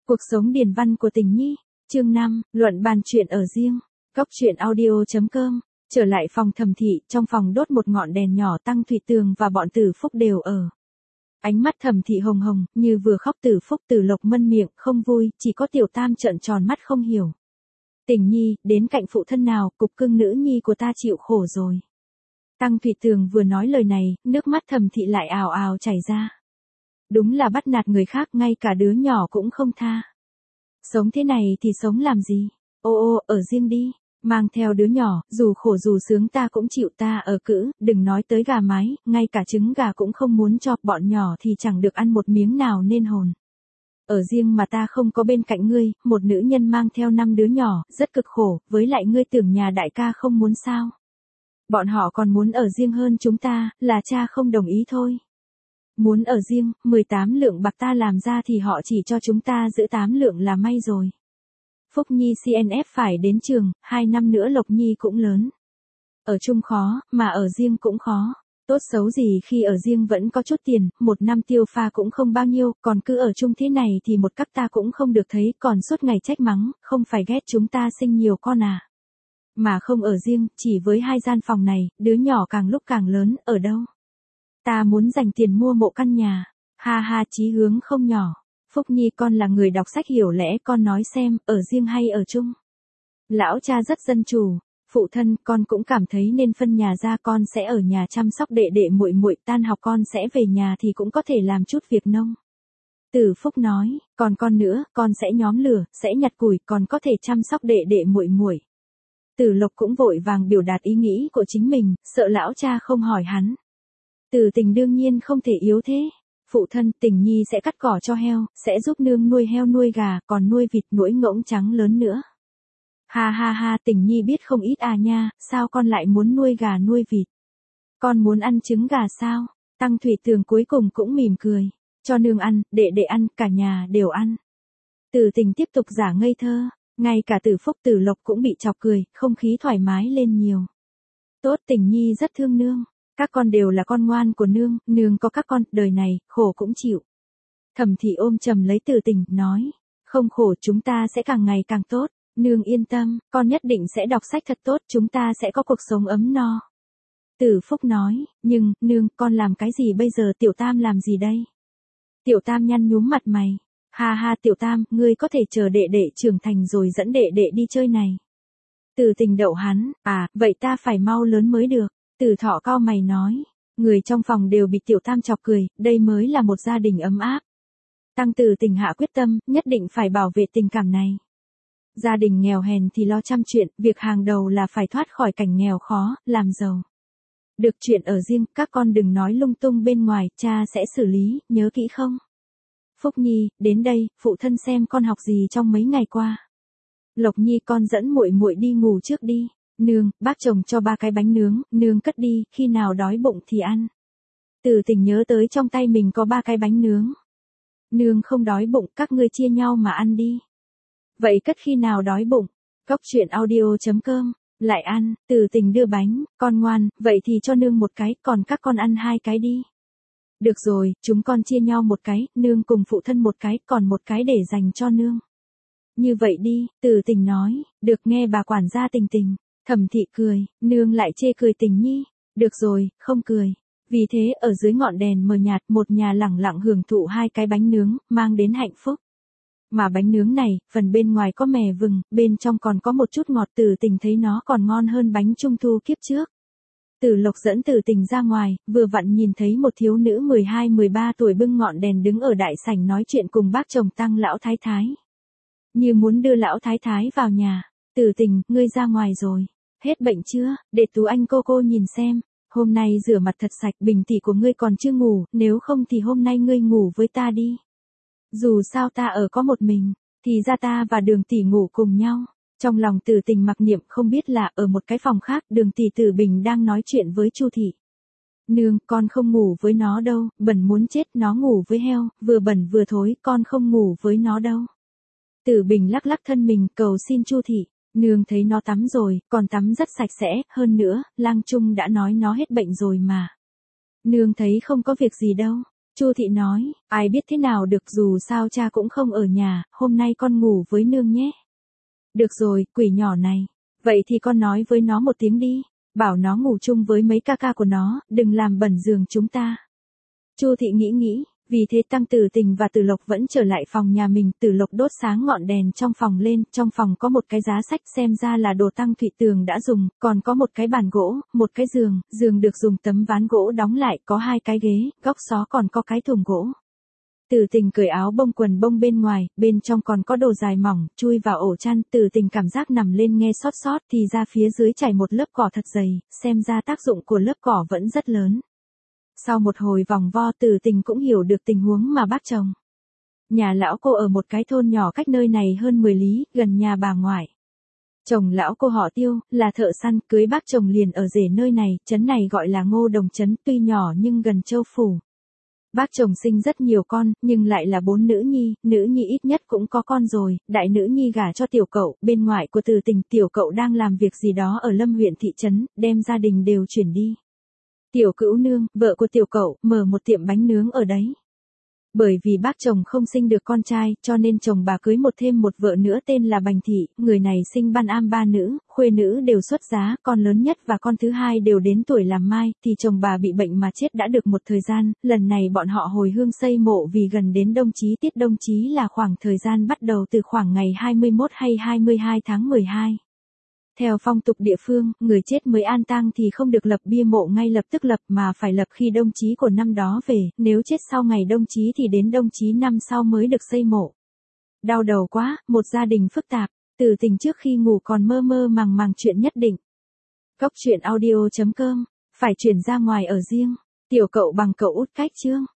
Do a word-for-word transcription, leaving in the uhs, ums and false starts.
Cuộc sống điển văn của Tình Nhi, chương năm, luận bàn chuyện ở riêng, góc truyện audio chấm com. Trở lại phòng Thẩm Thị, trong phòng đốt một ngọn đèn nhỏ, Tăng Thủy Tường và bọn Tử Phúc đều ở. Ánh mắt Thẩm Thị hồng hồng, như vừa khóc. Tử Phúc Tử Lộc mân miệng, không vui, chỉ có Tiểu Tam trợn tròn mắt không hiểu. Tình Nhi, đến cạnh phụ thân nào, cục cưng nữ nhi của ta chịu khổ rồi. Tăng Thủy Tường vừa nói lời này, nước mắt Thẩm Thị lại ào ào chảy ra. Đúng là bắt nạt người khác, ngay cả đứa nhỏ cũng không tha. Sống thế này thì sống làm gì? Ô ô, ở riêng đi, mang theo đứa nhỏ, dù khổ dù sướng ta cũng chịu, ta ở cữ, đừng nói tới gà mái, ngay cả trứng gà cũng không muốn cho, bọn nhỏ thì chẳng được ăn một miếng nào nên hồn. Ở riêng mà ta không có bên cạnh ngươi, một nữ nhân mang theo năm đứa nhỏ, rất cực khổ, với lại ngươi tưởng nhà đại ca không muốn sao? Bọn họ còn muốn ở riêng hơn chúng ta, là cha không đồng ý thôi. Muốn ở riêng, mười tám lượng bạc ta làm ra thì họ chỉ cho chúng ta giữ tám lượng là may rồi. Phúc Nhi xê en ép phải đến trường, hai năm nữa Lộc Nhi cũng lớn. Ở chung khó, mà ở riêng cũng khó. Tốt xấu gì khi ở riêng vẫn có chút tiền, một năm tiêu pha cũng không bao nhiêu, còn cứ ở chung thế này thì một các ta cũng không được thấy, còn suốt ngày trách mắng, không phải ghét chúng ta sinh nhiều con à. Mà không ở riêng, chỉ với hai gian phòng này, đứa nhỏ càng lúc càng lớn, ở đâu? Ta muốn dành tiền mua mộ căn nhà. Ha ha, chí hướng không nhỏ. Phúc Nhi con là người đọc sách hiểu lẽ, con nói xem, ở riêng hay ở chung? Lão cha rất dân chủ. Phụ thân, con cũng cảm thấy nên phân nhà ra, con sẽ ở nhà chăm sóc đệ đệ muội muội, tan học con sẽ về nhà thì cũng có thể làm chút việc nông. Tử Phúc nói, còn con nữa, con sẽ nhóm lửa, sẽ nhặt củi, còn có thể chăm sóc đệ đệ muội muội. Tử Lộc cũng vội vàng biểu đạt ý nghĩ của chính mình, sợ lão cha không hỏi hắn. Tử Tình đương nhiên không thể yếu thế. Phụ thân, Tình Nhi sẽ cắt cỏ cho heo, sẽ giúp nương nuôi heo nuôi gà, còn nuôi vịt nuôi ngỗng trắng lớn nữa. Ha ha ha, Tình Nhi biết không ít à nha, sao con lại muốn nuôi gà nuôi vịt? Con muốn ăn trứng gà sao? Tăng Thủy Tường cuối cùng cũng mỉm cười. Cho nương ăn, đệ đệ ăn, cả nhà đều ăn. Tử Tình tiếp tục giả ngây thơ, ngay cả Tử Phúc Tử Lộc cũng bị chọc cười, không khí thoải mái lên nhiều. Tốt, Tình Nhi rất thương nương. Các con đều là con ngoan của nương, nương có các con, đời này, khổ cũng chịu. Thẩm Thị ôm chầm lấy Tử Tình, nói, không khổ, chúng ta sẽ càng ngày càng tốt, nương yên tâm, con nhất định sẽ đọc sách thật tốt, chúng ta sẽ có cuộc sống ấm no. Tử Phúc nói, nhưng, nương, con làm cái gì bây giờ, Tiểu Tam làm gì đây? Tiểu Tam nhăn nhúm mặt mày, ha ha, Tiểu Tam, ngươi có thể chờ đệ đệ trưởng thành rồi dẫn đệ đệ đi chơi này. Tử Tình đậu hắn, à, vậy ta phải mau lớn mới được. Tử Thọ cau mày nói, người trong phòng đều bị Tiểu Tam chọc cười, đây mới là một gia đình ấm áp. Tăng Tử Tình hạ quyết tâm, nhất định phải bảo vệ tình cảm này. Gia đình nghèo hèn thì lo trăm chuyện, việc hàng đầu là phải thoát khỏi cảnh nghèo khó, làm giàu. Được chuyện ở riêng, các con đừng nói lung tung bên ngoài, cha sẽ xử lý, nhớ kỹ không? Phúc Nhi, đến đây, phụ thân xem con học gì trong mấy ngày qua. Lộc Nhi, con dẫn muội muội đi ngủ trước đi. Nương, bác chồng cho ba cái bánh nướng, nương cất đi, khi nào đói bụng thì ăn. Tử Tình nhớ tới trong tay mình có ba cái bánh nướng. Nương không đói bụng, các ngươi chia nhau mà ăn đi. Vậy cất khi nào đói bụng? Góc truyện audio chấm com, lại ăn, Tử Tình đưa bánh, con ngoan, vậy thì cho nương một cái, còn các con ăn hai cái đi. Được rồi, chúng con chia nhau một cái, nương cùng phụ thân một cái, còn một cái để dành cho nương. Như vậy đi, Tử Tình nói, được nghe bà quản gia Tình Tình. Thẩm Thị cười, nương lại chê cười Tình Nhi, được rồi, không cười. Vì thế ở dưới ngọn đèn mờ nhạt, một nhà lẳng lặng hưởng thụ hai cái bánh nướng, mang đến hạnh phúc. Mà bánh nướng này, phần bên ngoài có mè vừng, bên trong còn có một chút ngọt. Tử Tình thấy nó còn ngon hơn bánh trung thu kiếp trước. Tử Lộc dẫn Tử Tình ra ngoài, vừa vặn nhìn thấy một thiếu nữ mười hai mười ba tuổi bưng ngọn đèn đứng ở đại sảnh nói chuyện cùng bác chồng Tăng lão thái thái. Như muốn đưa lão thái thái vào nhà. Tử Tình, ngươi ra ngoài rồi. Hết bệnh chưa, để Tú Anh cô cô nhìn xem, hôm nay rửa mặt thật sạch, Bình tỷ của ngươi còn chưa ngủ, nếu không thì hôm nay ngươi ngủ với ta đi. Dù sao ta ở có một mình, thì ra ta và Đường tỷ ngủ cùng nhau. Trong lòng Tử Tình mặc niệm, không biết là ở một cái phòng khác, Đường tỷ Tử Bình đang nói chuyện với Chu Thị. Nương, con không ngủ với nó đâu, bẩn muốn chết, nó ngủ với heo, vừa bẩn vừa thối, con không ngủ với nó đâu. Tử Bình lắc lắc thân mình, cầu xin Chu Thị. Nương thấy nó tắm rồi, còn tắm rất sạch sẽ, hơn nữa, Lang Trung đã nói nó hết bệnh rồi mà. Nương thấy không có việc gì đâu. Chu Thị nói, ai biết thế nào được, dù sao cha cũng không ở nhà, hôm nay con ngủ với nương nhé. Được rồi, quỷ nhỏ này. Vậy thì con nói với nó một tiếng đi, bảo nó ngủ chung với mấy ca ca của nó, đừng làm bẩn giường chúng ta. Chu Thị nghĩ nghĩ, vì thế Tăng Tử Tình và Tử Lộc vẫn trở lại phòng nhà mình. Tử Lộc đốt sáng ngọn đèn trong phòng lên, trong phòng có một cái giá sách, xem ra là đồ Tăng Thụy Tường đã dùng, còn có một cái bàn gỗ, một cái giường, giường được dùng tấm ván gỗ đóng lại, có hai cái ghế, góc xó còn có cái thùng gỗ. Tử Tình cởi áo bông quần bông bên ngoài, bên trong còn có đồ dài mỏng, chui vào ổ chăn. Tử Tình cảm giác nằm lên nghe xót xót, thì ra phía dưới trải một lớp cỏ thật dày, xem ra tác dụng của lớp cỏ vẫn rất lớn. Sau một hồi vòng vo, Tử Tình cũng hiểu được tình huống mà bác chồng. Nhà lão cô ở một cái thôn nhỏ cách nơi này hơn mười lý, gần nhà bà ngoại. Chồng lão cô họ Tiêu, là thợ săn, cưới bác chồng liền ở rể nơi này, trấn này gọi là Ngô Đồng trấn, tuy nhỏ nhưng gần Châu Phủ. Bác chồng sinh rất nhiều con, nhưng lại là bốn nữ nhi, nữ nhi ít nhất cũng có con rồi, đại nữ nhi gả cho tiểu cậu, bên ngoại của Tử Tình, tiểu cậu đang làm việc gì đó ở Lâm huyện thị trấn, đem gia đình đều chuyển đi. Tiểu Cữu Nương, vợ của tiểu cậu, mở một tiệm bánh nướng ở đấy. Bởi vì bác chồng không sinh được con trai, cho nên chồng bà cưới một thêm một vợ nữa tên là Bành Thị, người này sinh ban am ba nữ, khuê nữ đều xuất giá, con lớn nhất và con thứ hai đều đến tuổi làm mai, thì chồng bà bị bệnh mà chết đã được một thời gian, lần này bọn họ hồi hương xây mộ vì gần đến đông chí, tiết đông chí là khoảng thời gian bắt đầu từ khoảng ngày hai mươi mốt hay hai mươi hai tháng mười hai. Theo phong tục địa phương, người chết mới an tang thì không được lập bia mộ ngay lập tức lập mà phải lập khi đông chí của năm đó về, nếu chết sau ngày đông chí thì đến đông chí năm sau mới được xây mộ. Đau đầu quá, một gia đình phức tạp, Tử Tình trước khi ngủ còn mơ mơ màng màng chuyện nhất định. Cốc truyện audio chấm com, phải chuyển ra ngoài ở riêng, tiểu cậu bằng cậu út cách chương.